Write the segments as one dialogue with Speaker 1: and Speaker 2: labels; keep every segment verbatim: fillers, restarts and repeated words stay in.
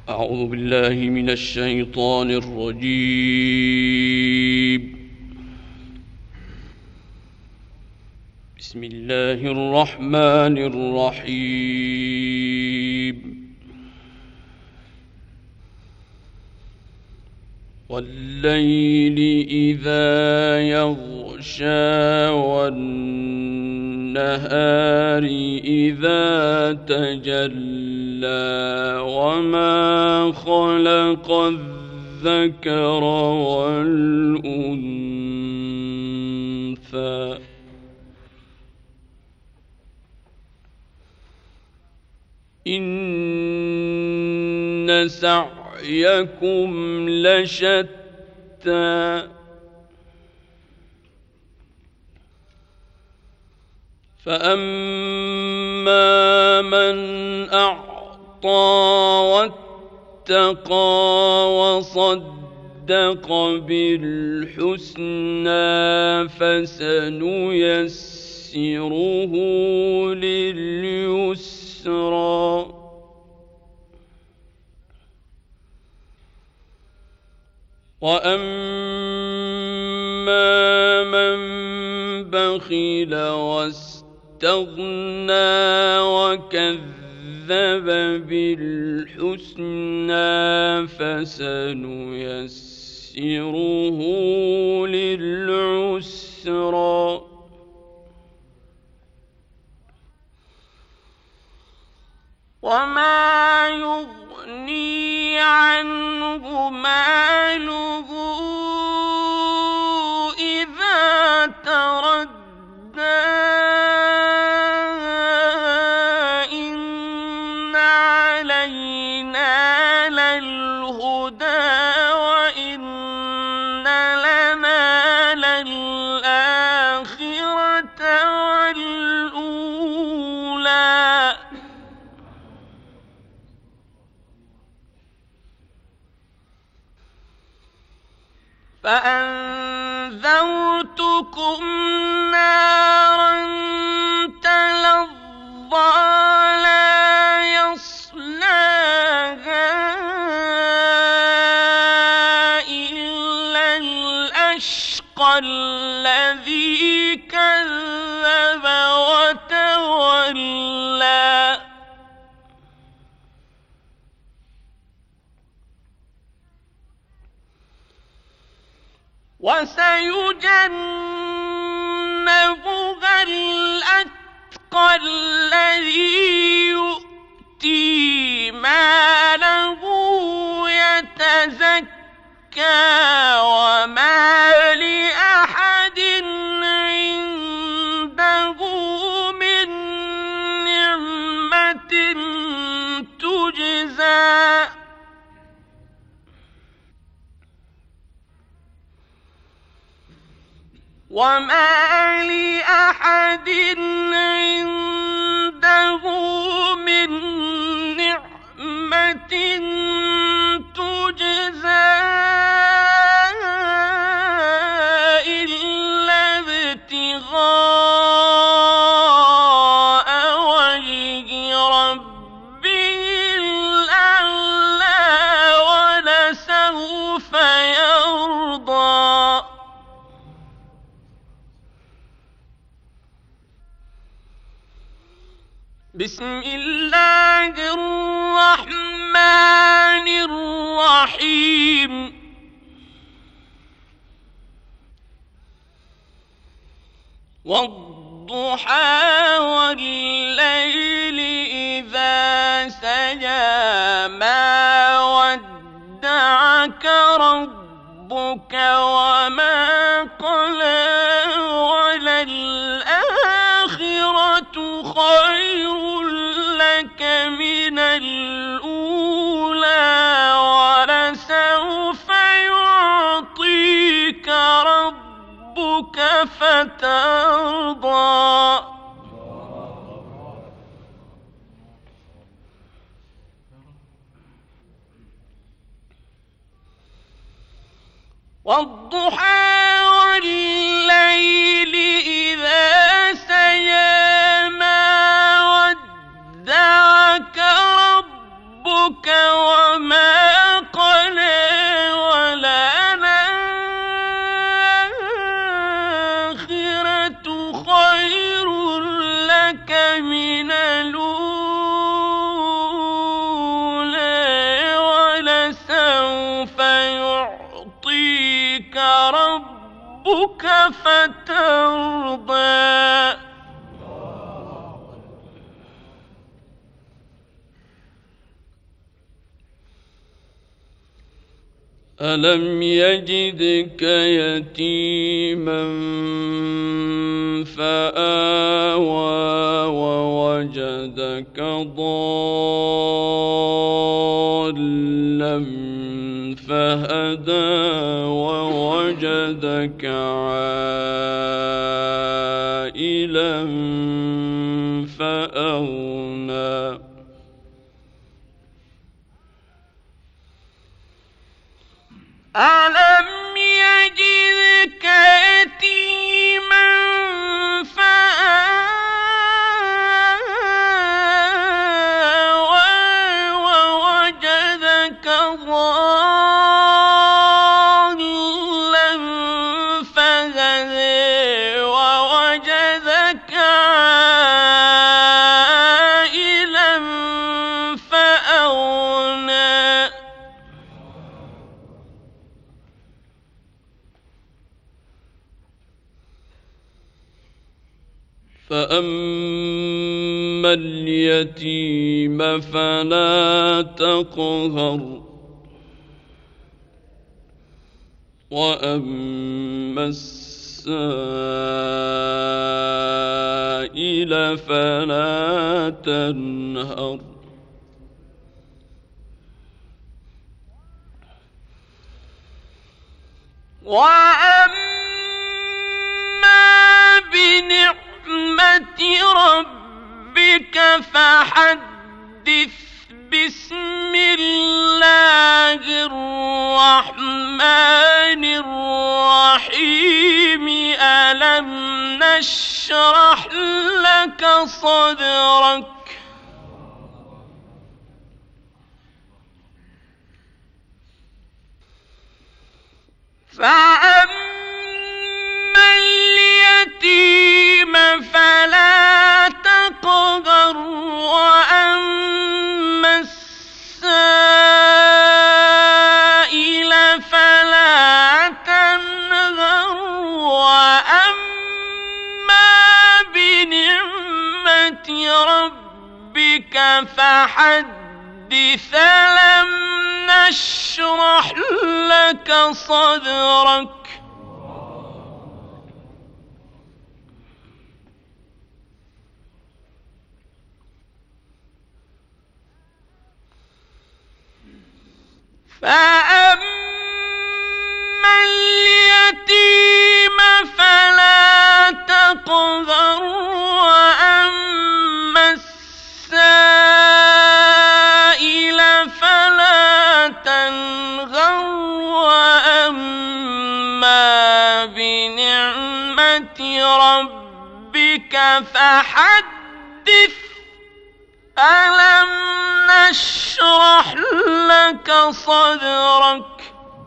Speaker 1: أعوذ بالله من الشيطان الرجيم. بسم الله الرحمن الرحيم. والليل إذا يغشى والنهار إذا تجلى وما خلق الذكر والأنثى إن سعيكم لشتى فأما من أعطى واتقى وصدق بالحسنى فسنيسره لليسرى وأما من بخل واستغنى وكذب بالحسنى فسنيسره للعسرى وما يغني عنه ماله إذا تردى إن علينا للهدى وإن لنا للآخرة والأولى فأنذرتكم نارا تلظى لا يصلاها إلا الأشقى الذي كذب وتولى وسيجنبها الأتقى الذي يؤتي ماله يتزكى وما لأحد عنده من نعمة تجزى وما لأحد عنده من نعمة تجزى إلا ابتغاء وجه ربه الأعلى ولسوف يرضى بسم الله الرحمن الرحيم والضحى والليل إذا سجى ما ودعك ربك وما قلى وللآخرة خير لك من الأولى ولسوف يعطيك ربك فترضى والضحى والليل إذا سجى ما ودعك ربك ربك وما قلى وللآخرة خير لك من الأولى ولسوف يعطيك ربك فترضى ألم يجدك يتيما فآوى ووجدك ضالا فهدى ووجدك عائلا فأغنى ألم يجدك يتيما فآوى ووجدك ضالا فهدى ووجدك عائلا فأغنى فأما اليتيم فلا تقهر وأما السائل فلا تنهر وأما بنعمة ربك فحدث بسم الله الرحمن الرحيم ألم نشرح لك صدرك فأما اليتيم فلا تقهر وأما السائل فلا تنهر وأما بنعمة ربك فحدث ألم نشرح لك صدرك فأما اليتيم فلا تقهر وأما السائل فلا تنهر وأما بنعمة ربك فحدث ألم نشرح لك صدرك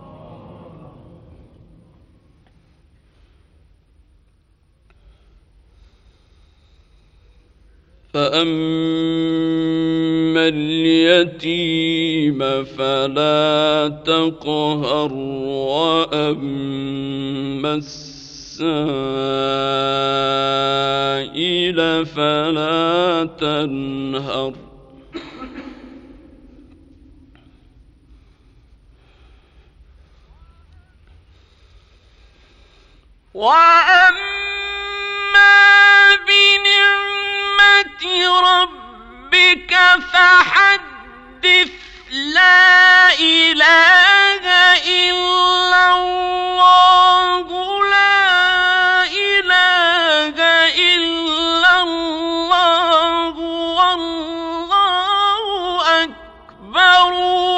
Speaker 1: فأما اليتيم فلا تقهر وأما السائل فلا تنهر وأما بنعمة ربك فحدث لا إله إلا الله لا إله إلا الله والله أكبر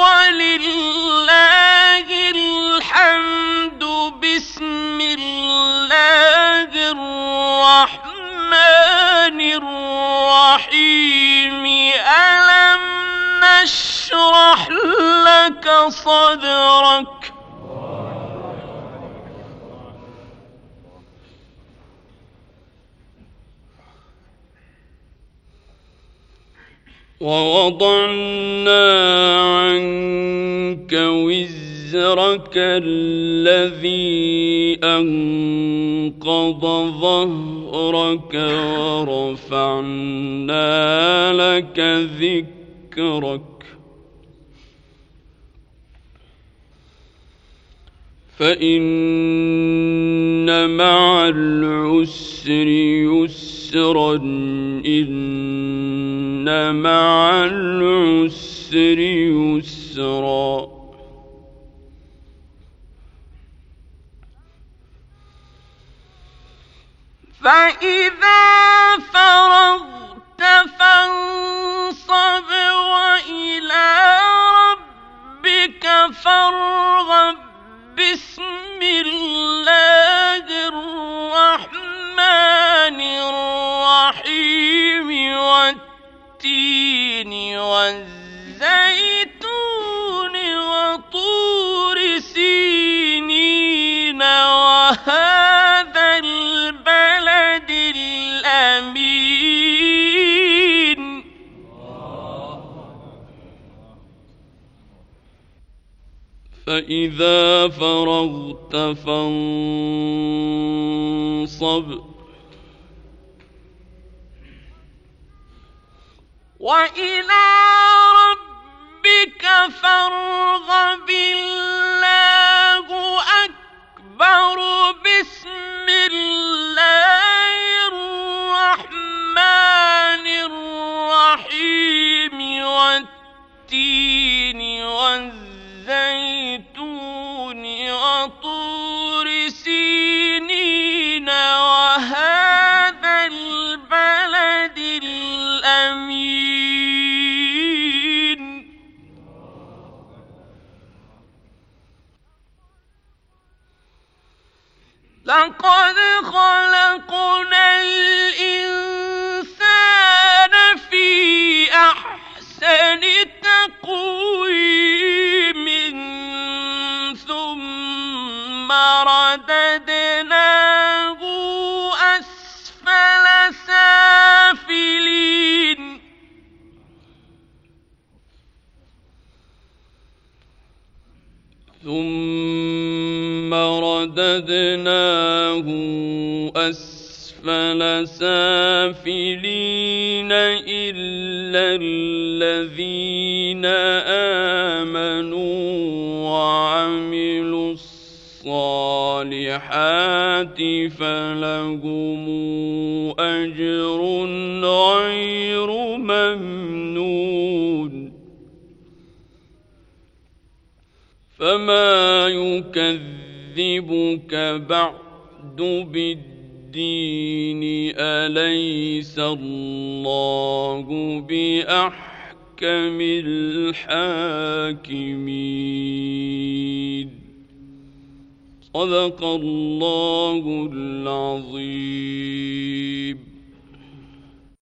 Speaker 1: ولله الحمد بسم الله الرحمن الرحيم ألم لك صدرك ووضعنا عنك وزرك الذي أنقض ظهرك ورفعنا لك ذكرك فإن مع العسر يسرا إن مع العسر يسرا فإذا فرغت فانصب وإلى ربك فارغب بسم الله الرحمن الرحيم والتين والزيتون وطور سينين وهذا البلد الأمين فإذا فرغت فانصب وإلى ربك فارغب الله أكبر بسم الله الرحمن الرحيم والتين والزيتون وطور سينين وهذا البلد الأمين لقد خلقنا الإنسان في أحسن تقويم ثم رددناه أسفل سافلين ثم رددناه أسفل سافلين إلا الذين آمنوا وعملوا الصالحات فلهم أجر غير ممنون فما يكذبك بعد بالدين أليس الله بأحكم الحاكمين صدق الله العظيم.